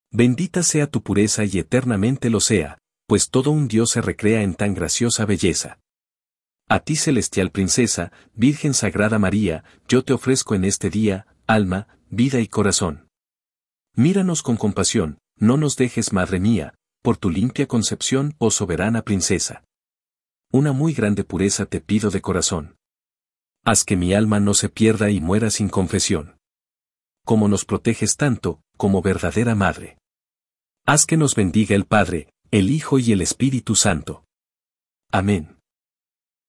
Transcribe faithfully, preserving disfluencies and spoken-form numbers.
Bendita sea tu pureza y eternamente lo sea, pues todo un Dios se recrea en tan graciosa belleza. A ti celestial princesa, Virgen Sagrada María, yo te ofrezco en este día, alma, vida y corazón. Míranos con compasión, no nos dejes, Madre mía, por tu limpia concepción, oh soberana princesa. Una muy grande pureza te pido de corazón. Haz que mi alma no se pierda y muera sin confesión. Como nos proteges tanto, como verdadera Madre. Haz que nos bendiga el Padre, el Hijo y el Espíritu Santo. Amén.